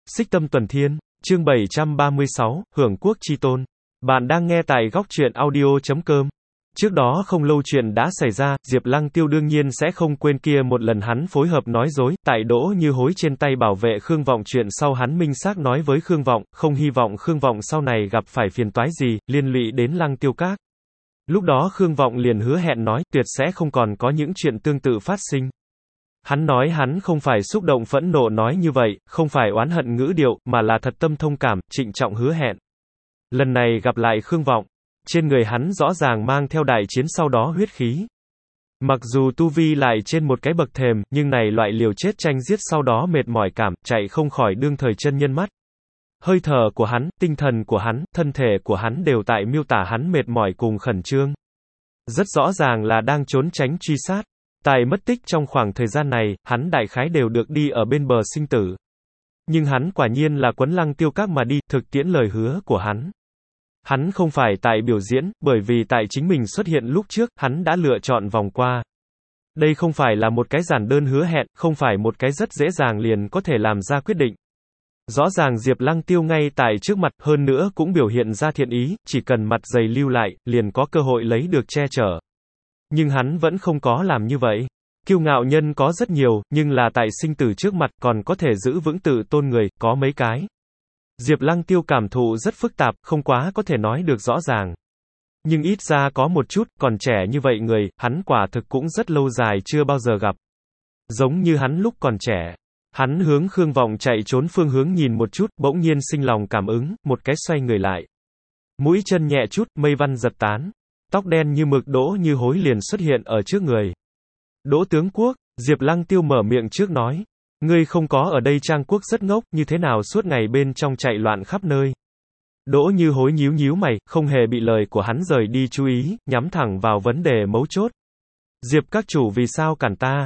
Xích Tâm Tuần Thiên, chương 736, Hưởng Quốc Chi Tôn. Bạn đang nghe tại góc truyện audio.com. Trước đó không lâu chuyện đã xảy ra, Diệp Lăng Tiêu đương nhiên sẽ không quên kia một lần hắn phối hợp nói dối, tại Đỗ Như Hối trên tay bảo vệ Khương Vọng chuyện sau hắn minh xác nói với Khương Vọng, không hy vọng Khương Vọng sau này gặp phải phiền toái gì, liên lụy đến Lăng Tiêu Các. Lúc đó Khương Vọng liền hứa hẹn nói, tuyệt sẽ không còn có những chuyện tương tự phát sinh. Hắn nói hắn không phải xúc động phẫn nộ nói như vậy, không phải oán hận ngữ điệu, mà là thật tâm thông cảm, trịnh trọng hứa hẹn. Lần này gặp lại Khương Vọng, trên người hắn rõ ràng mang theo đại chiến sau đó huyết khí. Mặc dù tu vi lại trên một cái bậc thềm, nhưng này loại liều chết tranh giết sau đó mệt mỏi cảm, chạy không khỏi đương thời chân nhân mắt. Hơi thở của hắn, tinh thần của hắn, thân thể của hắn đều tại miêu tả hắn mệt mỏi cùng khẩn trương. Rất rõ ràng là đang trốn tránh truy sát. Tại mất tích trong khoảng thời gian này, hắn đại khái đều được đi ở bên bờ sinh tử. Nhưng hắn quả nhiên là quấn Lăng Tiêu Các mà đi, thực tiễn lời hứa của hắn. Hắn không phải tại biểu diễn, bởi vì tại chính mình xuất hiện lúc trước, hắn đã lựa chọn vòng qua. Đây không phải là một cái giản đơn hứa hẹn, không phải một cái rất dễ dàng liền có thể làm ra quyết định. Rõ ràng Diệp Lăng Tiêu ngay tại trước mặt, hơn nữa cũng biểu hiện ra thiện ý, chỉ cần mặt dày lưu lại, liền có cơ hội lấy được che chở. Nhưng hắn vẫn không có làm như vậy. Kiêu ngạo nhân có rất nhiều, nhưng là tại sinh tử trước mặt còn có thể giữ vững tự tôn người, có mấy cái. Diệp Lăng Tiêu cảm thụ rất phức tạp, không quá có thể nói được rõ ràng. Nhưng ít ra có một chút, còn trẻ như vậy người, hắn quả thực cũng rất lâu dài chưa bao giờ gặp. Giống như hắn lúc còn trẻ. Hắn hướng Khương Vọng chạy trốn phương hướng nhìn một chút, bỗng nhiên sinh lòng cảm ứng, một cái xoay người lại. Mũi chân nhẹ chút, mây văn giật tán. Tóc đen như mực Đỗ Như Hối liền xuất hiện ở trước người. Đỗ tướng quốc, Diệp Lăng Tiêu mở miệng trước nói. Ngươi không có ở đây Trang Quốc rất ngốc, như thế nào suốt ngày bên trong chạy loạn khắp nơi. Đỗ Như Hối nhíu nhíu mày, không hề bị lời của hắn rời đi chú ý, nhắm thẳng vào vấn đề mấu chốt. Diệp các chủ vì sao cản ta?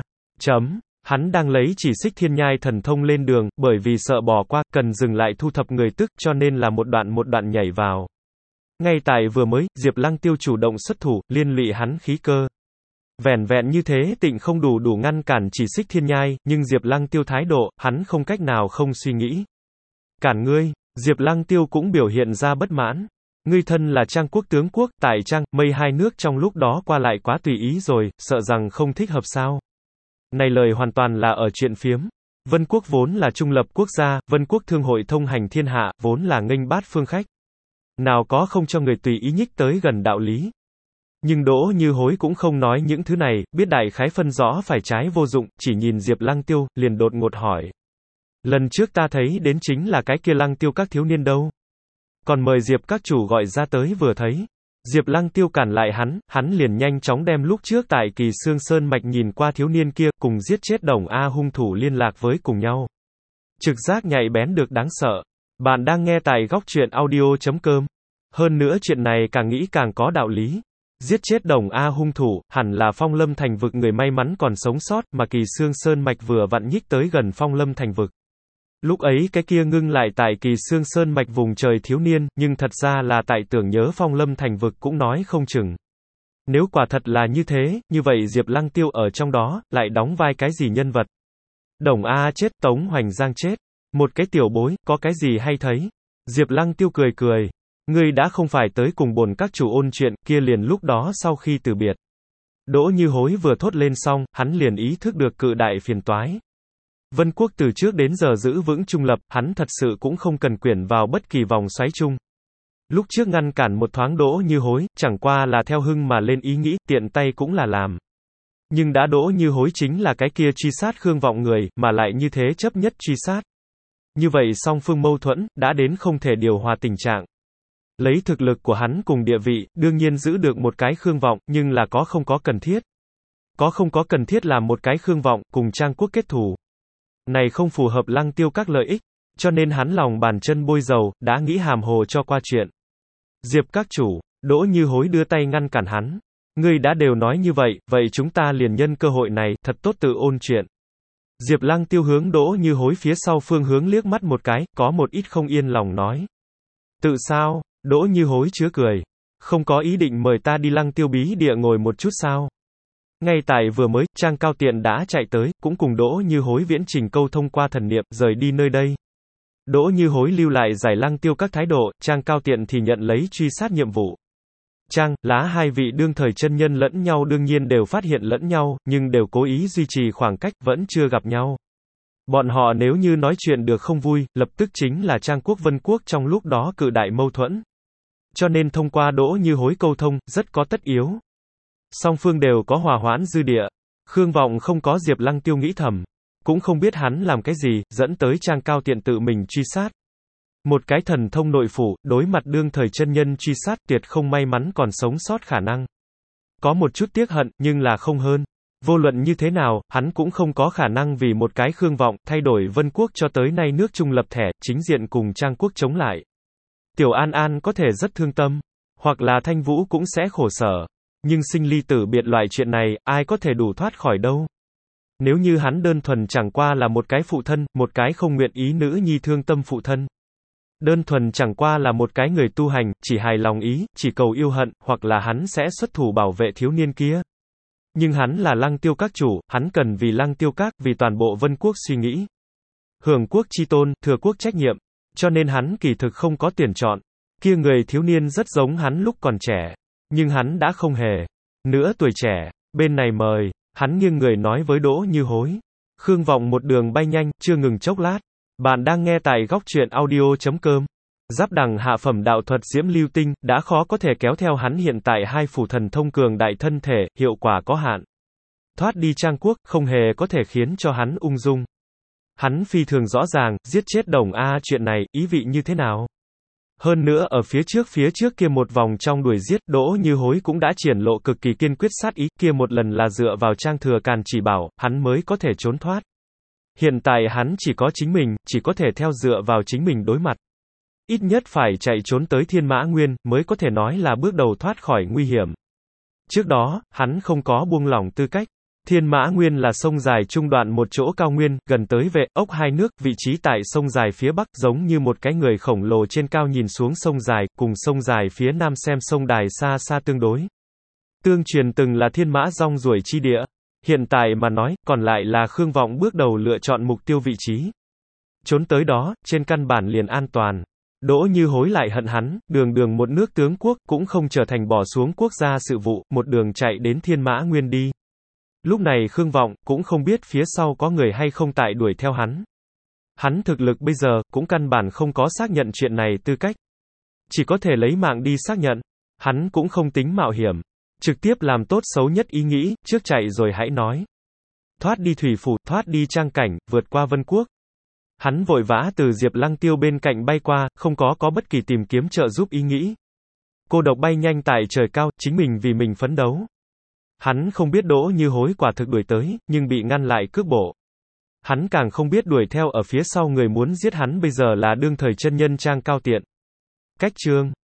Hắn đang lấy chỉ xích thiên nhai thần thông lên đường, bởi vì sợ bỏ qua, cần dừng lại thu thập người tức, cho nên là một đoạn nhảy vào. Ngay tại vừa mới, Diệp Lăng Tiêu chủ động xuất thủ, liên lụy hắn khí cơ. Vẻn vẹn như thế tịnh không đủ ngăn cản chỉ xích thiên nhai, nhưng Diệp Lăng Tiêu thái độ, hắn không cách nào không suy nghĩ. Cản ngươi, Diệp Lăng Tiêu cũng biểu hiện ra bất mãn. Ngươi thân là Trang Quốc tướng quốc, tại Trang, Mây hai nước trong lúc đó qua lại quá tùy ý rồi, sợ rằng không thích hợp sao. Này lời hoàn toàn là ở chuyện phiếm. Vân Quốc vốn là trung lập quốc gia, Vân Quốc thương hội thông hành thiên hạ, vốn là nghênh bát phương khách. Nào có không cho người tùy ý nhích tới gần đạo lý. Nhưng Đỗ Như Hối cũng không nói những thứ này, biết đại khái phân rõ phải trái vô dụng, chỉ nhìn Diệp Lăng Tiêu, liền đột ngột hỏi. Lần trước ta thấy đến chính là cái kia Lăng Tiêu các thiếu niên đâu. Còn mời Diệp các chủ gọi ra tới vừa thấy. Diệp Lăng Tiêu cản lại hắn liền nhanh chóng đem lúc trước tại Kỳ Xương Sơn mạch nhìn qua thiếu niên kia, cùng giết chết Đồng A hung thủ liên lạc với cùng nhau. Trực giác nhạy bén được đáng sợ. Bạn đang nghe tại góc truyện audio.com. Hơn nữa chuyện này càng nghĩ càng có đạo lý. Giết chết Đồng A hung thủ, hẳn là Phong Lâm Thành vực người may mắn còn sống sót, mà Kỳ Xương Sơn mạch vừa vặn nhích tới gần Phong Lâm Thành vực. Lúc ấy cái kia ngưng lại tại Kỳ Xương Sơn mạch vùng trời thiếu niên, nhưng thật ra là tại tưởng nhớ Phong Lâm Thành vực cũng nói không chừng. Nếu quả thật là như thế, như vậy Diệp Lăng Tiêu ở trong đó, lại đóng vai cái gì nhân vật? Đồng A chết, Tống Hoành Giang chết. Một cái tiểu bối, có cái gì hay thấy? Diệp Lăng Tiêu cười. Ngươi đã không phải tới cùng bổn các chủ ôn chuyện, kia liền lúc đó sau khi từ biệt. Đỗ Như Hối vừa thốt lên xong, hắn liền ý thức được cự đại phiền toái. Vân Quốc từ trước đến giờ giữ vững trung lập, hắn thật sự cũng không cần quyển vào bất kỳ vòng xoáy chung. Lúc trước ngăn cản một thoáng Đỗ Như Hối, chẳng qua là theo hưng mà lên ý nghĩ, tiện tay cũng là làm. Nhưng đã Đỗ Như Hối chính là cái kia truy sát Khương Vọng người, mà lại như thế chấp nhất truy sát. Như vậy song phương mâu thuẫn, đã đến không thể điều hòa tình trạng. Lấy thực lực của hắn cùng địa vị, đương nhiên giữ được một cái Khương Vọng, nhưng là có không có cần thiết. Có không có cần thiết làm một cái Khương Vọng, cùng Trang Quốc kết thù. Này không phù hợp Lăng Tiêu các lợi ích, cho nên hắn lòng bàn chân bôi dầu, đã nghĩ hàm hồ cho qua chuyện. Diệp các chủ, Đỗ Như Hối đưa tay ngăn cản hắn. Ngươi đã đều nói như vậy, vậy chúng ta liền nhân cơ hội này, thật tốt tự ôn chuyện. Diệp Lăng Tiêu hướng Đỗ Như Hối phía sau phương hướng liếc mắt một cái, có một ít không yên lòng nói. Tự sao? Đỗ Như Hối chứa cười. Không có ý định mời ta đi Lăng Tiêu bí địa ngồi một chút sao? Ngay tại vừa mới, Trang Cao Tiện đã chạy tới, cũng cùng Đỗ Như Hối viễn trình câu thông qua thần niệm, rời đi nơi đây. Đỗ Như Hối lưu lại giải Lăng Tiêu các thái độ, Trang Cao Tiện thì nhận lấy truy sát nhiệm vụ. Trang, Lá hai vị đương thời chân nhân lẫn nhau đương nhiên đều phát hiện lẫn nhau, nhưng đều cố ý duy trì khoảng cách, vẫn chưa gặp nhau. Bọn họ nếu như nói chuyện được không vui, lập tức chính là Trang quốc Vân quốc trong lúc đó cự đại mâu thuẫn. Cho nên thông qua Đỗ Như Hối câu thông, rất có tất yếu. Song phương đều có hòa hoãn dư địa. Khương Vọng không có Diệp Lăng Tiêu nghĩ thầm. Cũng không biết hắn làm cái gì, dẫn tới Trang Cao Tiện tự mình truy sát. Một cái thần thông nội phủ, đối mặt đương thời chân nhân truy sát, tuyệt không may mắn còn sống sót khả năng. Có một chút tiếc hận, nhưng là không hơn. Vô luận như thế nào, hắn cũng không có khả năng vì một cái Khương Vọng, thay đổi Vân quốc cho tới nay nước Trung lập thẻ, chính diện cùng Trang quốc chống lại. Tiểu An An có thể rất thương tâm, hoặc là Thanh Vũ cũng sẽ khổ sở. Nhưng sinh ly tử biệt loại chuyện này, ai có thể đủ thoát khỏi đâu. Nếu như hắn đơn thuần chẳng qua là một cái phụ thân, một cái không nguyện ý nữ nhi thương tâm phụ thân. Đơn thuần chẳng qua là một cái người tu hành, chỉ hài lòng ý, chỉ cầu yêu hận, hoặc là hắn sẽ xuất thủ bảo vệ thiếu niên kia. Nhưng hắn là Lăng Tiêu các chủ, hắn cần vì Lăng Tiêu các, vì toàn bộ Vân quốc suy nghĩ. Hưởng quốc chi tôn, thừa quốc trách nhiệm. Cho nên hắn kỳ thực không có tuyển chọn. Kia người thiếu niên rất giống hắn lúc còn trẻ. Nhưng hắn đã không hề nữa tuổi trẻ. Bên này mời. Hắn nghiêng người nói với Đỗ Như Hối. Khương Vọng một đường bay nhanh, chưa ngừng chốc lát. Bạn đang nghe tại góc truyện audio.com. Giáp đẳng hạ phẩm đạo thuật diễm lưu tinh, đã khó có thể kéo theo hắn hiện tại hai phủ thần thông cường đại thân thể, hiệu quả có hạn. Thoát đi Trang quốc, không hề có thể khiến cho hắn ung dung. Hắn phi thường rõ ràng, giết chết Đồng A chuyện này, ý vị như thế nào? Hơn nữa ở phía trước kia một vòng trong đuổi giết, Đỗ Như Hối cũng đã triển lộ cực kỳ kiên quyết sát ý, kia một lần là dựa vào Trang Thừa Càn chỉ bảo, hắn mới có thể trốn thoát. Hiện tại hắn chỉ có chính mình, chỉ có thể theo dựa vào chính mình đối mặt. Ít nhất phải chạy trốn tới Thiên Mã Nguyên, mới có thể nói là bước đầu thoát khỏi nguy hiểm. Trước đó, hắn không có buông lỏng tư cách. Thiên Mã Nguyên là sông dài trung đoạn một chỗ cao nguyên, gần tới vệ ốc hai nước, vị trí tại sông dài phía bắc giống như một cái người khổng lồ trên cao nhìn xuống sông dài, cùng sông dài phía nam xem sông đài xa xa tương đối. Tương truyền từng là Thiên Mã rong ruổi chi địa. Hiện tại mà nói, còn lại là Khương Vọng bước đầu lựa chọn mục tiêu vị trí. Trốn tới đó, trên căn bản liền an toàn. Đỗ Như Hối lại hận hắn, đường một nước tướng quốc, cũng không trở thành bỏ xuống quốc gia sự vụ, một đường chạy đến Thiên Mã Nguyên đi. Lúc này Khương Vọng, cũng không biết phía sau có người hay không tại đuổi theo hắn. Hắn thực lực bây giờ, cũng căn bản không có xác nhận chuyện này tư cách. Chỉ có thể lấy mạng đi xác nhận. Hắn cũng không tính mạo hiểm. Trực tiếp làm tốt xấu nhất ý nghĩ, trước chạy rồi hãy nói. Thoát đi thủy phủ, thoát đi Trang cảnh, vượt qua Vân quốc. Hắn vội vã từ Diệp Lăng Tiêu bên cạnh bay qua, không có bất kỳ tìm kiếm trợ giúp ý nghĩ. Cô độc bay nhanh tại trời cao, chính mình vì mình phấn đấu. Hắn không biết Đỗ Như Hối quả thực đuổi tới, nhưng bị ngăn lại cước bộ. Hắn càng không biết đuổi theo ở phía sau người muốn giết hắn bây giờ là đương thời chân nhân Trang Cao Tiện. Cách chương